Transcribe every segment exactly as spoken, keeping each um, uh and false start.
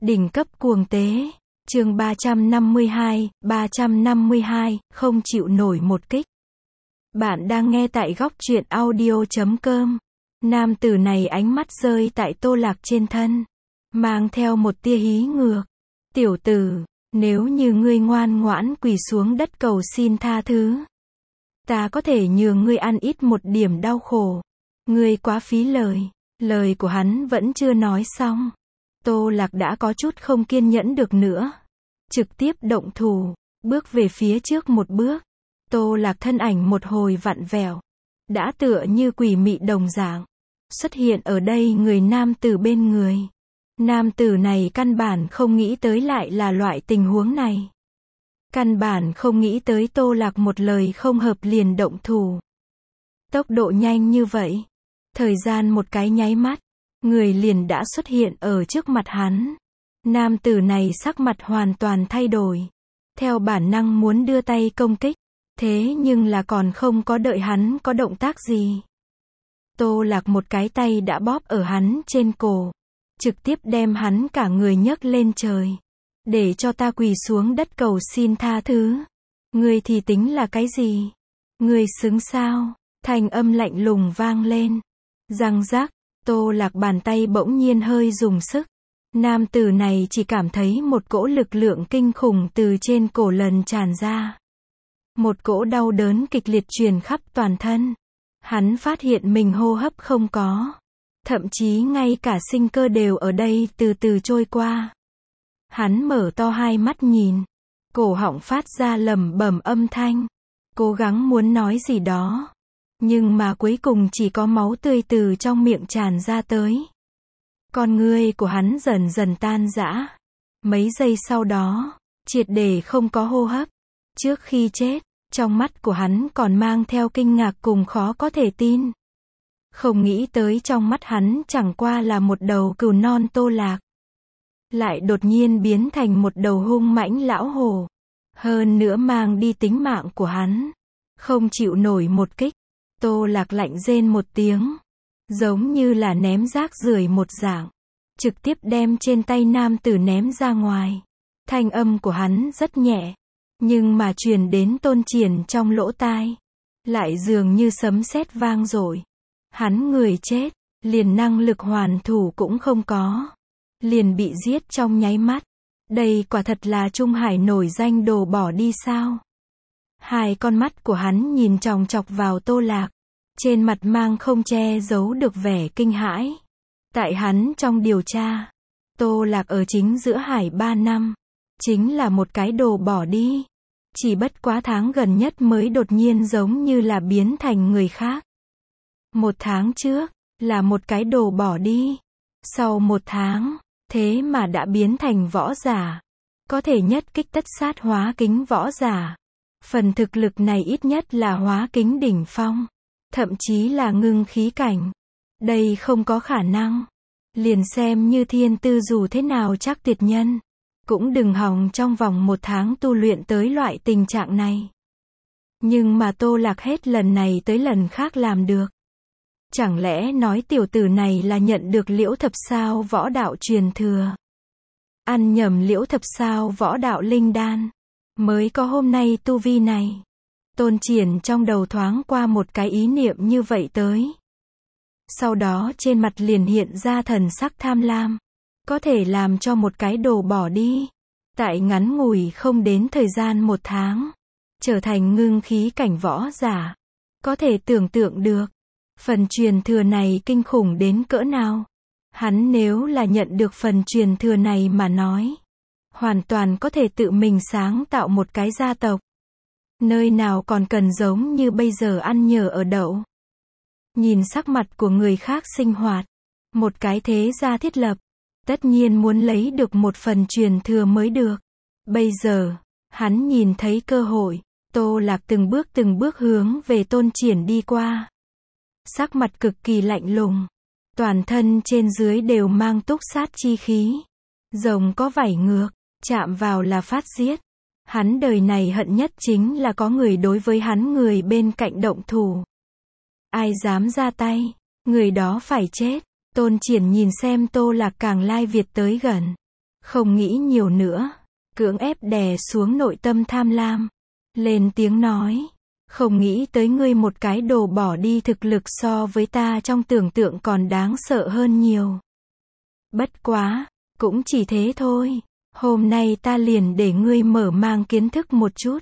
Đỉnh cấp cuồng tế. Chương ba trăm năm mươi hai, ba trăm năm mươi hai, không chịu nổi một kích. Bạn đang nghe tại góc truyện audio chấm com. Nam tử này ánh mắt rơi tại Tô Lạc trên thân, mang theo một tia hí ngược. Tiểu tử, nếu như ngươi ngoan ngoãn quỳ xuống đất cầu xin tha thứ, ta có thể nhường ngươi ăn ít một điểm đau khổ. Ngươi quá phí lời. Lời của hắn vẫn chưa nói xong, Tô Lạc đã có chút không kiên nhẫn được nữa, trực tiếp động thủ, bước về phía trước một bước. Tô Lạc thân ảnh một hồi vặn vẹo, đã tựa như quỷ mị đồng dạng, xuất hiện ở đây người nam tử bên người. Nam tử này căn bản không nghĩ tới lại là loại tình huống này. Căn bản không nghĩ tới Tô Lạc một lời không hợp liền động thủ. Tốc độ nhanh như vậy, thời gian một cái nháy mắt, người liền đã xuất hiện ở trước mặt hắn. Nam tử này sắc mặt hoàn toàn thay đổi, theo bản năng muốn đưa tay công kích, thế nhưng là còn không có đợi hắn có động tác gì, Tô Lạc một cái tay đã bóp ở hắn trên cổ, trực tiếp đem hắn cả người nhấc lên trời. Để cho ta quỳ xuống đất cầu xin tha thứ. Ngươi thì tính là cái gì? Ngươi xứng sao? Thanh âm lạnh lùng vang lên. Răng rác, Tô Lạc bàn tay bỗng nhiên hơi dùng sức. Nam tử này chỉ cảm thấy một cỗ lực lượng kinh khủng từ trên cổ lần tràn ra. Một cỗ đau đớn kịch liệt truyền khắp toàn thân. Hắn phát hiện mình hô hấp không có. Thậm chí ngay cả sinh cơ đều ở đây từ từ trôi qua. Hắn mở to hai mắt nhìn, cổ họng phát ra lẩm bẩm âm thanh, cố gắng muốn nói gì đó, nhưng mà cuối cùng chỉ có máu tươi từ trong miệng tràn ra tới. Con ngươi của hắn dần dần tan rã, mấy giây sau đó, triệt để không có hô hấp. Trước khi chết, trong mắt của hắn còn mang theo kinh ngạc cùng khó có thể tin. Không nghĩ tới trong mắt hắn chẳng qua là một đầu cừu non Tô Lạc, lại đột nhiên biến thành một đầu hung mãnh lão hổ, hơn nữa mang đi tính mạng của hắn. Không chịu nổi một kích, Tô Lạc lạnh rên một tiếng, giống như là ném rác rưởi một dạng, trực tiếp đem trên tay nam tử ném ra ngoài. Thanh âm của hắn rất nhẹ, nhưng mà truyền đến Tôn Triển trong lỗ tai, lại dường như sấm sét vang dội. Hắn người chết, liền năng lực hoàn thủ cũng không có, liền bị giết trong nháy mắt. Đây quả thật là Trung Hải nổi danh đồ bỏ đi sao? Hai con mắt của hắn nhìn chòng chọc vào Tô Lạc, trên mặt mang không che giấu được vẻ kinh hãi. Tại hắn trong điều tra, Tô Lạc ở chính giữa hải ba năm, chính là một cái đồ bỏ đi. Chỉ bất quá tháng gần nhất mới đột nhiên giống như là biến thành người khác. Một tháng trước, là một cái đồ bỏ đi. Sau một tháng, thế mà đã biến thành võ giả. Có thể nhất kích tất sát hóa kính võ giả. Phần thực lực này ít nhất là hóa kính đỉnh phong. Thậm chí là ngưng khí cảnh. Đây không có khả năng. Liền xem như thiên tư dù thế nào chắc tuyệt nhân, cũng đừng hòng trong vòng một tháng tu luyện tới loại tình trạng này. Nhưng mà Tô Lạc hết lần này tới lần khác làm được. Chẳng lẽ nói tiểu tử này là nhận được Liễu Thập Sao võ đạo truyền thừa? Ăn nhầm Liễu Thập Sao võ đạo linh đan, mới có hôm nay tu vi này. Tôn Triển trong đầu thoáng qua một cái ý niệm như vậy tới. Sau đó trên mặt liền hiện ra thần sắc tham lam. Có thể làm cho một cái đồ bỏ đi, tại ngắn ngủi không đến thời gian một tháng, trở thành ngưng khí cảnh võ giả. Có thể tưởng tượng được, phần truyền thừa này kinh khủng đến cỡ nào. Hắn nếu là nhận được phần truyền thừa này mà nói, hoàn toàn có thể tự mình sáng tạo một cái gia tộc. Nơi nào còn cần giống như bây giờ ăn nhờ ở đậu. Nhìn sắc mặt của người khác sinh hoạt, một cái thế gia thiết lập, tất nhiên muốn lấy được một phần truyền thừa mới được. Bây giờ, hắn nhìn thấy cơ hội, Tô Lạc từng bước từng bước hướng về Tôn Triển đi qua. Sắc mặt cực kỳ lạnh lùng, toàn thân trên dưới đều mang túc sát chi khí. Rồng có vảy ngược, chạm vào là phát giết. Hắn đời này hận nhất chính là có người đối với hắn người bên cạnh động thủ. Ai dám ra tay, người đó phải chết. Tôn Triển nhìn xem Tô Lạc càng lai việt tới gần, Không nghĩ nhiều nữa, cưỡng ép đè xuống nội tâm tham lam. Lên tiếng nói, không nghĩ tới ngươi một cái đồ bỏ đi thực lực so với ta trong tưởng tượng còn đáng sợ hơn nhiều. Bất quá, cũng chỉ thế thôi, hôm nay ta liền để ngươi mở mang kiến thức một chút.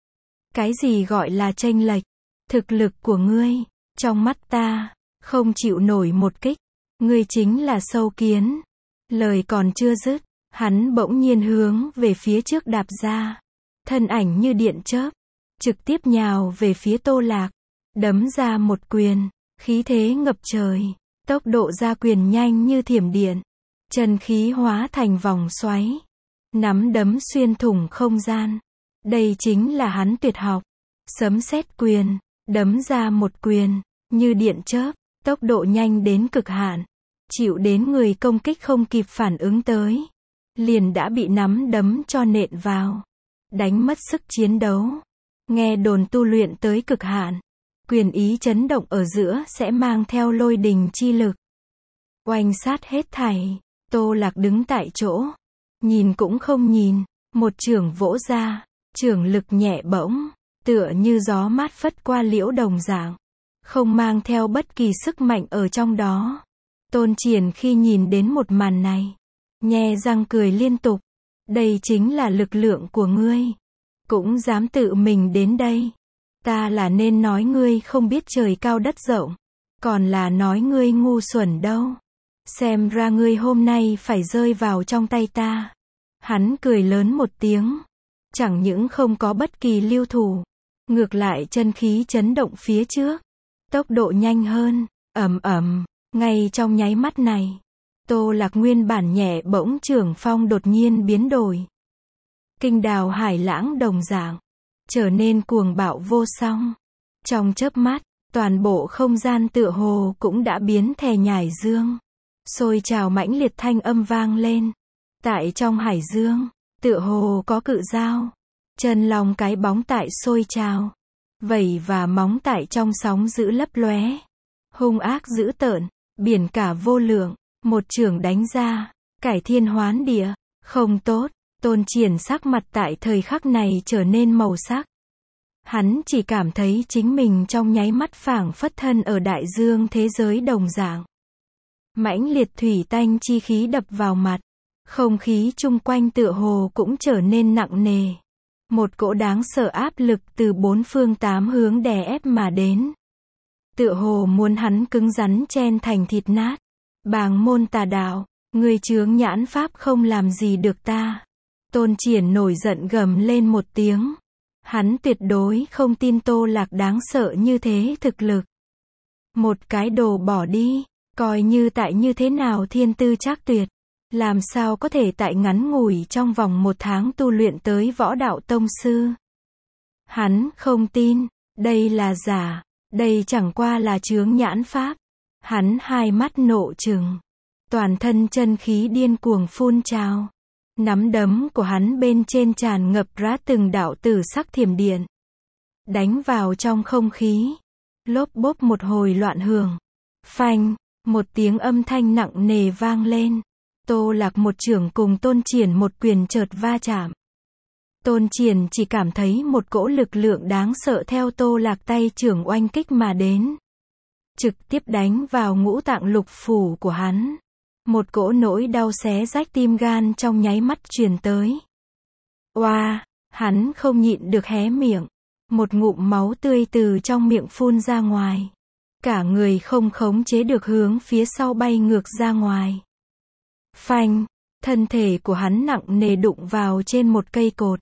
Cái gì gọi là chênh lệch? Thực lực của ngươi, trong mắt ta, không chịu nổi một kích, ngươi chính là sâu kiến. Lời còn chưa dứt, hắn bỗng nhiên hướng về phía trước đạp ra, thân ảnh như điện chớp, trực tiếp nhào về phía Tô Lạc, đấm ra một quyền, khí thế ngập trời, tốc độ ra quyền nhanh như thiểm điện, chân khí hóa thành vòng xoáy, nắm đấm xuyên thủng không gian. Đây chính là hắn tuyệt học, sấm sét quyền, đấm ra một quyền, như điện chớp, tốc độ nhanh đến cực hạn, chịu đến người công kích không kịp phản ứng tới, liền đã bị nắm đấm cho nện vào, đánh mất sức chiến đấu. Nghe đồn tu luyện tới cực hạn, quyền ý chấn động ở giữa sẽ mang theo lôi đình chi lực, oanh sát hết thảy. Tô Lạc đứng tại chỗ, nhìn cũng không nhìn, một chưởng vỗ ra, chưởng lực nhẹ bỗng, tựa như gió mát phất qua liễu đồng dạng, không mang theo bất kỳ sức mạnh ở trong đó. Tôn Triển khi nhìn đến một màn này, nhe răng cười liên tục. Đây chính là lực lượng của ngươi, cũng dám tự mình đến đây. Ta là nên nói ngươi không biết trời cao đất rộng, còn là nói ngươi ngu xuẩn đâu. Xem ra ngươi hôm nay phải rơi vào trong tay ta. Hắn cười lớn một tiếng, chẳng những không có bất kỳ lưu thủ, ngược lại chân khí chấn động phía trước, tốc độ nhanh hơn, ầm ầm, ngay trong nháy mắt này, Tô Lạc nguyên bản nhẹ bỗng trưởng phong đột nhiên biến đổi. Kinh đào hải lãng đồng dạng, trở nên cuồng bạo vô song. Trong chớp mắt, toàn bộ không gian tựa hồ cũng đã biến thè nhải dương. Sôi trào mãnh liệt thanh âm vang lên. Tại trong hải dương, tựa hồ có cự dao. Chân long cái bóng tại sôi trào. Vảy và móng tại trong sóng dữ lấp lóe. Hung ác dữ tợn, biển cả vô lượng, một chưởng đánh ra, cải thiên hoán địa, không tốt. Tôn Triển sắc mặt tại thời khắc này trở nên màu sắc. Hắn chỉ cảm thấy chính mình trong nháy mắt phảng phất thân ở đại dương thế giới đồng dạng. Mãnh liệt thủy tanh chi khí đập vào mặt, không khí chung quanh tựa hồ cũng trở nên nặng nề. Một cỗ đáng sợ áp lực từ bốn phương tám hướng đè ép mà đến. Tựa hồ muốn hắn cứng rắn chen thành thịt nát. Bàng môn tà đạo, ngươi chướng nhãn pháp không làm gì được ta. Tôn Triển nổi giận gầm lên một tiếng. Hắn tuyệt đối không tin Tô Lạc đáng sợ như thế thực lực. Một cái đồ bỏ đi, coi như tại như thế nào thiên tư trác tuyệt, làm sao có thể tại ngắn ngủi trong vòng một tháng tu luyện tới võ đạo tông sư. Hắn không tin, đây là giả, đây chẳng qua là chướng nhãn pháp. Hắn hai mắt nộ trừng, toàn thân chân khí điên cuồng phun trào. Nắm đấm của hắn bên trên tràn ngập ra từng đạo tử sắc thiểm điện, đánh vào trong không khí, lốp bốp một hồi loạn hưởng. Phanh, một tiếng âm thanh nặng nề vang lên. Tô Lạc một chưởng cùng Tôn Triển một quyền chợt va chạm. Tôn Triển chỉ cảm thấy một cỗ lực lượng đáng sợ theo Tô Lạc tay chưởng oanh kích mà đến, trực tiếp đánh vào ngũ tạng lục phủ của hắn. Một cỗ nỗi đau xé rách tim gan trong nháy mắt truyền tới. Oa, hắn không nhịn được hé miệng. Một ngụm máu tươi từ trong miệng phun ra ngoài. Cả người không khống chế được hướng phía sau bay ngược ra ngoài. Phanh, thân thể của hắn nặng nề đụng vào trên một cây cột.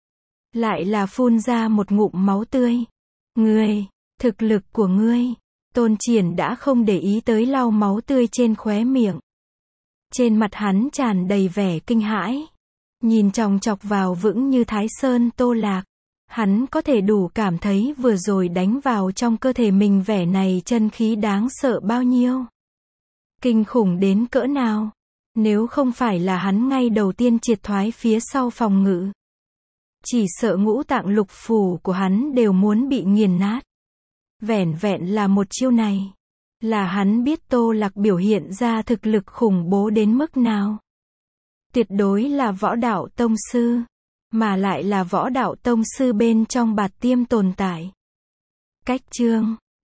Lại là phun ra một ngụm máu tươi. Ngươi, thực lực của ngươi. Tôn Triển đã không để ý tới lau máu tươi trên khóe miệng. Trên mặt hắn tràn đầy vẻ kinh hãi. Nhìn chòng chọc vào vững như Thái Sơn Tô Lạc. Hắn có thể đủ cảm thấy vừa rồi đánh vào trong cơ thể mình vẻ này chân khí đáng sợ bao nhiêu. Kinh khủng đến cỡ nào. Nếu không phải là hắn ngay đầu tiên triệt thoái phía sau phòng ngự, chỉ sợ ngũ tạng lục phủ của hắn đều muốn bị nghiền nát. Vẻn vẹn là một chiêu này, là hắn biết Tô Lạc biểu hiện ra thực lực khủng bố đến mức nào. Tuyệt đối là võ đạo tông sư. Mà lại là võ đạo tông sư bên trong bạt tiêm tồn tại. Cách chương